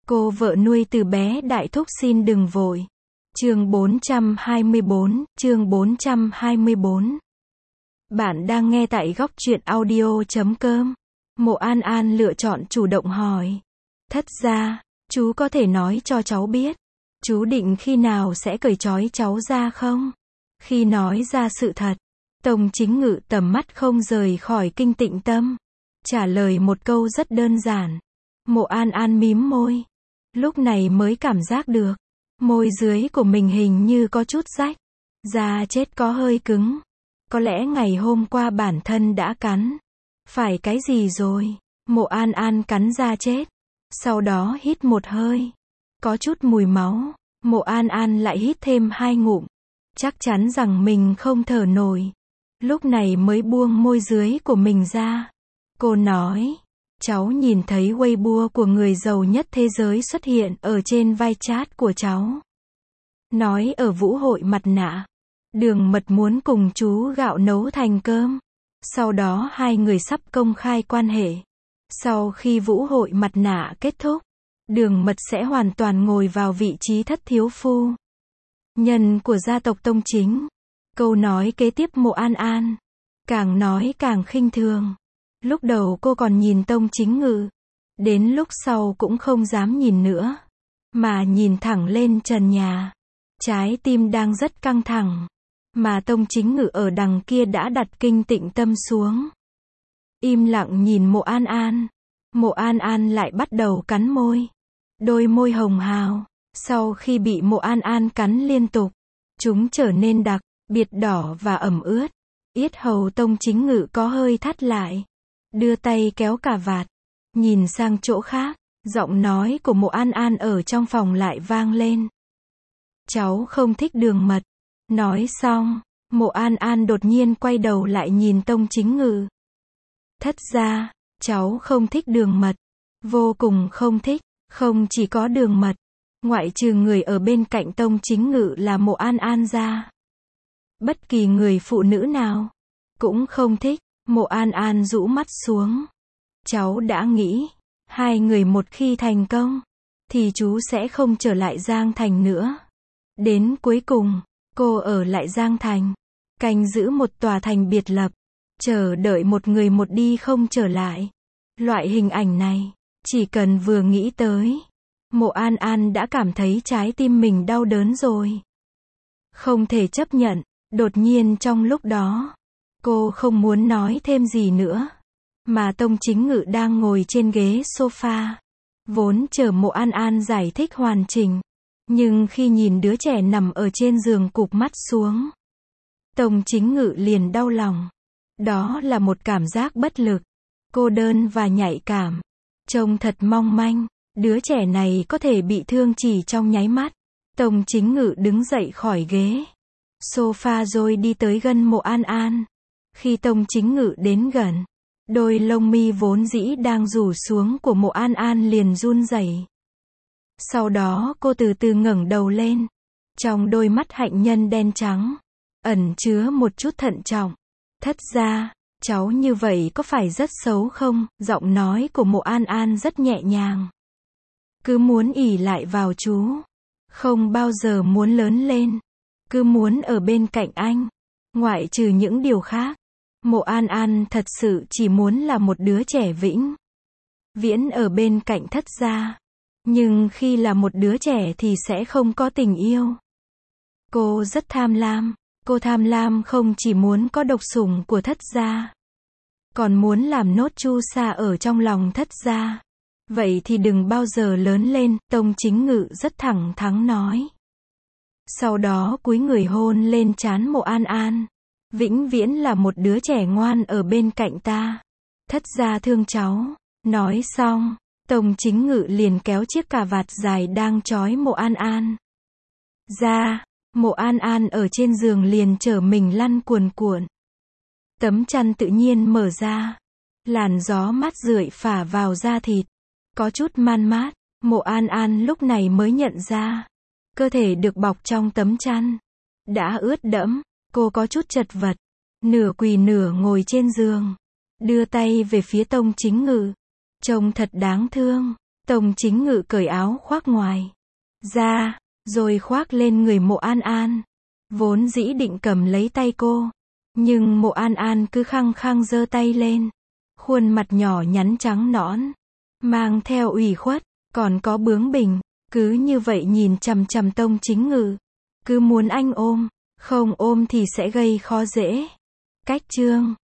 Cô vợ nuôi từ bé đại thúc xin đừng vội. Chương 424. Bạn đang nghe tại góc truyện audio.com. Mộ An An lựa chọn chủ động hỏi. Thất gia, chú có thể nói cho cháu biết, chú định khi nào sẽ cởi trói cháu ra không? Khi nói ra sự thật, Tông Chính Ngự tầm mắt không rời khỏi Kinh Tịnh Tâm. Trả lời một câu rất đơn giản. Mộ An An mím môi. Lúc này mới cảm giác được, môi dưới của mình hình như có chút rách. Da chết có hơi cứng. Có lẽ ngày hôm qua bản thân đã cắn phải cái gì rồi. Mộ An An cắn da chết. Sau đó hít một hơi. Có chút mùi máu. Mộ An An lại hít thêm 2 ngụm. Chắc chắn rằng mình không thở nổi. Lúc này mới buông môi dưới của mình ra. Cô nói, cháu nhìn thấy Weibo của người giàu nhất thế giới xuất hiện ở trên vai chat của cháu. Nói ở vũ hội mặt nạ, Đường Mật muốn cùng chú Gạo nấu thành cơm. Sau đó hai người sắp công khai quan hệ. Sau khi vũ hội mặt nạ kết thúc, Đường Mật sẽ hoàn toàn ngồi vào vị trí thất thiếu phu nhân của gia tộc Tông Chính. Câu nói kế tiếp Mộ An An càng nói càng khinh thường. Lúc đầu cô còn nhìn Tông Chính Ngự, đến lúc sau cũng không dám nhìn nữa, mà nhìn thẳng lên trần nhà. Trái tim đang rất căng thẳng, mà Tông Chính Ngự ở đằng kia đã đặt Kinh Tịnh Tâm xuống. Im lặng nhìn Mộ An An. Mộ An An lại bắt đầu cắn môi. Đôi môi hồng hào, sau khi bị Mộ An An cắn liên tục, chúng trở nên đặc biệt đỏ và ẩm ướt. Yết hầu Tông Chính Ngự có hơi thắt lại. Đưa tay kéo cà vạt, nhìn sang chỗ khác, giọng nói của Mộ An An ở trong phòng lại vang lên. Cháu không thích Đường Mật. Nói xong, Mộ An An đột nhiên quay đầu lại nhìn Tông Chính Ngự. Thất gia, cháu không thích Đường Mật. Vô cùng không thích. Không chỉ có Đường Mật, ngoại trừ người ở bên cạnh Tông Chính Ngự là Mộ An An ra, bất kỳ người phụ nữ nào cũng không thích. Mộ An An rũ mắt xuống. Cháu đã nghĩ, hai người một khi thành công, thì chú sẽ không trở lại Giang Thành nữa. Đến cuối cùng, cô ở lại Giang Thành, canh giữ một tòa thành biệt lập, chờ đợi một người một đi không trở lại. Loại hình ảnh này, chỉ cần vừa nghĩ tới, Mộ An An đã cảm thấy trái tim mình đau đớn rồi. Không thể chấp nhận. Đột nhiên trong lúc đó, cô không muốn nói thêm gì nữa, mà Tông Chính Ngự đang ngồi trên ghế sofa, vốn chờ Mộ An An giải thích hoàn chỉnh, nhưng khi nhìn đứa trẻ nằm ở trên giường cụp mắt xuống, Tông Chính Ngự liền đau lòng. Đó là một cảm giác bất lực, cô đơn và nhạy cảm, trông thật mong manh. Đứa trẻ này có thể bị thương chỉ trong nháy mắt. Tông Chính Ngự đứng dậy khỏi ghế sofa rồi đi tới gần Mộ An An. Khi Tông Chính Ngự đến gần, đôi lông mi vốn dĩ đang rủ xuống của Mộ An An liền run rẩy. Sau đó cô từ từ ngẩng đầu lên. Trong đôi mắt hạnh nhân đen trắng, ẩn chứa một chút thận trọng. Thất gia, cháu như vậy có phải rất xấu không? Giọng nói của Mộ An An rất nhẹ nhàng. Cứ muốn ỷ lại vào chú, không bao giờ muốn lớn lên, cứ muốn ở bên cạnh anh. Ngoại trừ những điều khác, Mộ An An thật sự chỉ muốn là một đứa trẻ vĩnh viễn ở bên cạnh thất gia. Nhưng khi là một đứa trẻ thì sẽ không có tình yêu. Cô rất tham lam. Cô tham lam không chỉ muốn có độc sủng của thất gia, còn muốn làm nốt chu sa ở trong lòng thất gia. Vậy thì đừng bao giờ lớn lên, Tông Chính Ngự rất thẳng thắn nói. Sau đó cúi người hôn lên trán Mộ An An. Vĩnh viễn là một đứa trẻ ngoan ở bên cạnh ta. Thất gia thương cháu. Nói xong, Tông Chính Ngự liền kéo chiếc cà vạt dài đang trói Mộ An An ra. Mộ An An ở trên giường liền trở mình lăn cuồn cuộn. Tấm chăn tự nhiên mở ra. Làn gió mát rượi phả vào da thịt, có chút man mát. Mộ An An lúc này mới nhận ra, cơ thể được bọc trong tấm chăn đã ướt đẫm. Cô có chút chật vật, nửa quỳ nửa ngồi trên giường, đưa tay về phía Tông Chính Ngự. Trông thật đáng thương. Tông Chính Ngự cởi áo khoác ngoài ra, rồi khoác lên người Mộ An An. Vốn dĩ định cầm lấy tay cô, nhưng Mộ An An cứ khăng khăng giơ tay lên. Khuôn mặt nhỏ nhắn trắng nõn, mang theo ủy khuất, còn có bướng bỉnh, cứ như vậy nhìn chằm chằm Tông Chính Ngự. Cứ muốn anh ôm, không ôm thì sẽ gây khó dễ. Cách chương